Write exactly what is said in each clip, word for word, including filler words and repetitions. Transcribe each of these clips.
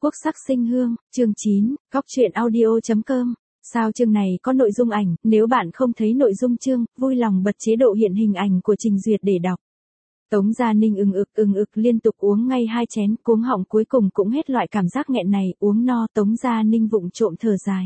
Quốc sắc sinh hương, chương chín, góc truyện audio.com. Sao chương này có nội dung ảnh, nếu bạn không thấy nội dung chương, vui lòng bật chế độ hiện hình ảnh của trình duyệt để đọc. Tống Gia Ninh ừng ực ừng ực liên tục uống ngay hai chén, cuống họng cuối cùng cũng hết loại cảm giác nghẹn này, uống no Tống Gia Ninh vụng trộm thở dài.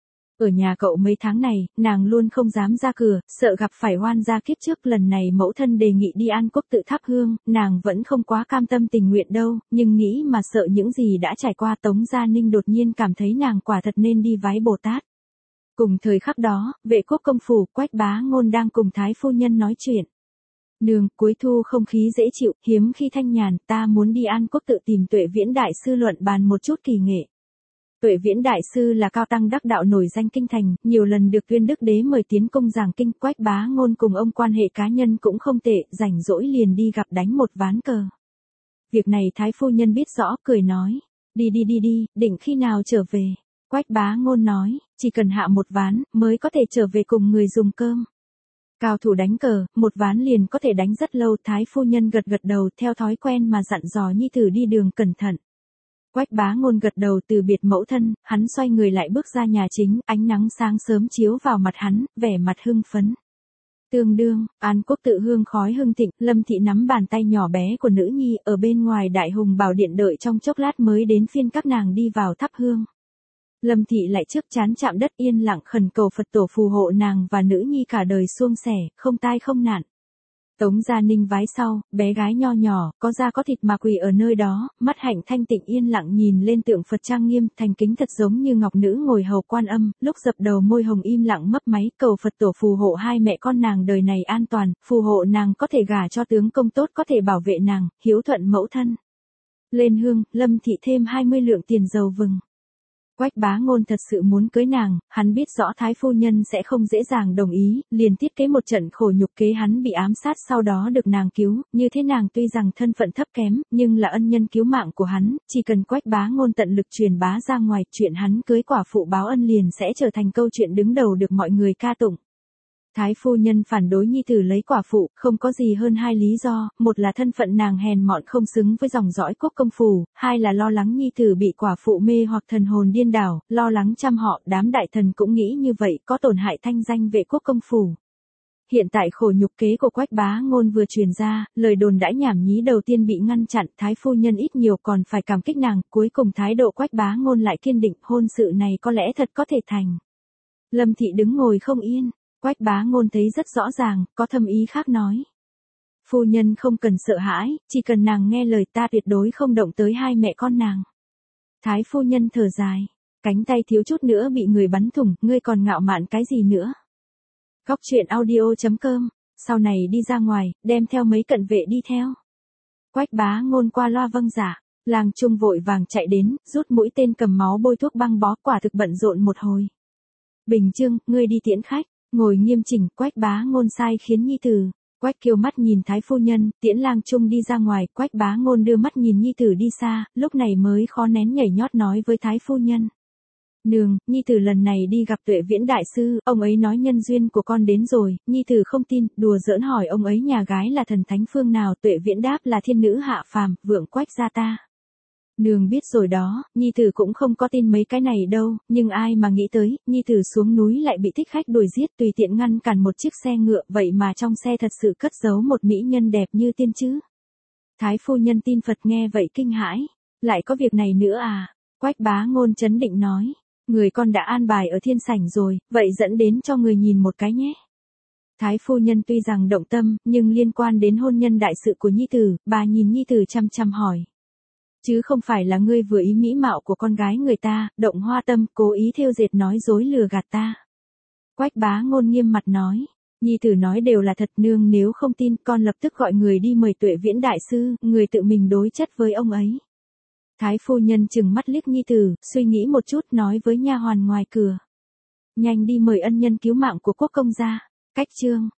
Ở nhà cậu mấy tháng này, nàng luôn không dám ra cửa, sợ gặp phải oan gia kiếp trước. Lần này mẫu thân đề nghị đi An Quốc tự thắp hương, nàng vẫn không quá cam tâm tình nguyện đâu, nhưng nghĩ mà sợ những gì đã trải qua. Tống Gia Ninh đột nhiên cảm thấy nàng quả thật nên đi vái Bồ Tát. Cùng thời khắc đó, Vệ Quốc công phủ, Quách Bá Ngôn đang cùng Thái phu nhân nói chuyện. Nương, cuối thu không khí dễ chịu, hiếm khi thanh nhàn, ta muốn đi An Quốc tự tìm Tuệ Viễn đại sư luận bàn một chút kỳ nghệ. Tuệ Viễn đại sư là cao tăng đắc đạo nổi danh kinh thành, nhiều lần được Tuyên Đức đế mời tiến công giảng kinh. Quách Bá Ngôn cùng ông quan hệ cá nhân cũng không tệ, rảnh rỗi liền đi gặp đánh một ván cờ. Việc này Thái phu nhân biết rõ, cười nói, đi đi đi đi, định khi nào trở về. Quách Bá Ngôn nói, chỉ cần hạ một ván, mới có thể trở về cùng người dùng cơm. Cao thủ đánh cờ, một ván liền có thể đánh rất lâu. Thái phu nhân gật gật đầu, theo thói quen mà dặn dò nhi tử đi đường cẩn thận. Quách Bá Ngôn gật đầu từ biệt mẫu thân, hắn xoay người lại bước ra nhà chính, ánh nắng sáng sớm chiếu vào mặt hắn, vẻ mặt hưng phấn. Tương đương, An Quốc tự hương khói hưng thịnh, Lâm Thị nắm bàn tay nhỏ bé của nữ nhi ở bên ngoài Đại Hùng Bảo Điện đợi trong chốc lát mới đến phiên các nàng đi vào thắp hương. Lâm Thị lại trước trán chạm đất yên lặng khẩn cầu Phật tổ phù hộ nàng và nữ nhi cả đời suôn sẻ, không tai không nạn. Tống Gia Ninh vái sau, bé gái nho nhỏ, có da có thịt mà quỳ ở nơi đó, mắt hạnh thanh tịnh yên lặng nhìn lên tượng Phật trang nghiêm, thành kính thật giống như ngọc nữ ngồi hầu Quan Âm, lúc dập đầu môi hồng im lặng mấp máy, cầu Phật tổ phù hộ hai mẹ con nàng đời này an toàn, phù hộ nàng có thể gả cho tướng công tốt, có thể bảo vệ nàng, hiếu thuận mẫu thân. Lên hương, Lâm Thị thêm hai mươi lượng tiền dầu vừng. Quách Bá Ngôn thật sự muốn cưới nàng, hắn biết rõ Thái phu nhân sẽ không dễ dàng đồng ý, liền thiết kế một trận khổ nhục kế. Hắn bị ám sát sau đó được nàng cứu, như thế nàng tuy rằng thân phận thấp kém, nhưng là ân nhân cứu mạng của hắn, chỉ cần Quách Bá Ngôn tận lực truyền bá ra ngoài, chuyện hắn cưới quả phụ báo ân liền sẽ trở thành câu chuyện đứng đầu được mọi người ca tụng. Thái phu nhân phản đối nhi tử lấy quả phụ, không có gì hơn hai lý do, một là thân phận nàng hèn mọn không xứng với dòng dõi Quốc công phủ, hai là lo lắng nhi tử bị quả phụ mê hoặc thần hồn điên đảo, lo lắng trăm họ. Đám đại thần cũng nghĩ như vậy, có tổn hại thanh danh Vệ Quốc công phủ. Hiện tại khổ nhục kế của Quách Bá Ngôn vừa truyền ra, lời đồn đãi nhảm nhí đầu tiên bị ngăn chặn. Thái phu nhân ít nhiều còn phải cảm kích nàng, cuối cùng thái độ Quách Bá Ngôn lại kiên định, hôn sự này có lẽ thật có thể thành. Lâm Thị đứng ngồi không yên. Quách Bá Ngôn thấy rất rõ ràng, có thâm ý khác nói. Phu nhân không cần sợ hãi, chỉ cần nàng nghe lời ta tuyệt đối không động tới hai mẹ con nàng. Thái phu nhân thở dài, cánh tay thiếu chút nữa bị người bắn thủng, ngươi còn ngạo mạn cái gì nữa. Góc truyện audio.com, sau này đi ra ngoài, đem theo mấy cận vệ đi theo. Quách Bá Ngôn qua loa vâng dạ, Lang Trung vội vàng chạy đến, rút mũi tên cầm máu bôi thuốc băng bó, quả thực bận rộn một hồi. Bình Trương, ngươi đi tiễn khách. Ngồi nghiêm chỉnh, Quách Bá Ngôn sai khiến nhi tử. Quách Kiều mắt nhìn Thái phu nhân, tiễn Lang Trung đi ra ngoài. Quách Bá Ngôn đưa mắt nhìn nhi tử đi xa, lúc này mới khó nén nhảy nhót nói với Thái phu nhân. Nương, nhi tử lần này đi gặp Tuệ Viễn đại sư, ông ấy nói nhân duyên của con đến rồi. Nhi tử không tin, đùa giỡn hỏi ông ấy nhà gái là thần thánh phương nào. Tuệ Viễn đáp là thiên nữ hạ phàm, vượng Quách gia ta. Nương biết rồi đó, nhi tử cũng không có tin mấy cái này đâu, nhưng ai mà nghĩ tới, nhi tử xuống núi lại bị thích khách đuổi giết, tùy tiện ngăn cản một chiếc xe ngựa, vậy mà trong xe thật sự cất giấu một mỹ nhân đẹp như tiên chứ. Thái phu nhân tin Phật nghe vậy kinh hãi, lại có việc này nữa à? Quách Bá Ngôn trấn định nói, người con đã an bài ở thiên sảnh rồi, vậy dẫn đến cho người nhìn một cái nhé. Thái phu nhân tuy rằng động tâm, nhưng liên quan đến hôn nhân đại sự của nhi tử, bà nhìn nhi tử chăm chăm hỏi. Chứ không phải là ngươi vừa ý mỹ mạo của con gái người ta, động hoa tâm, cố ý thêu dệt nói dối lừa gạt ta. Quách Bá Ngôn nghiêm mặt nói, nhi tử nói đều là thật. Nương nếu không tin, con lập tức gọi người đi mời Tuệ Viễn đại sư, người tự mình đối chất với ông ấy. Thái phu nhân chừng mắt liếc nhi tử, suy nghĩ một chút nói với nha hoàn ngoài cửa. Nhanh đi mời ân nhân cứu mạng của Quốc công gia. Cách chương.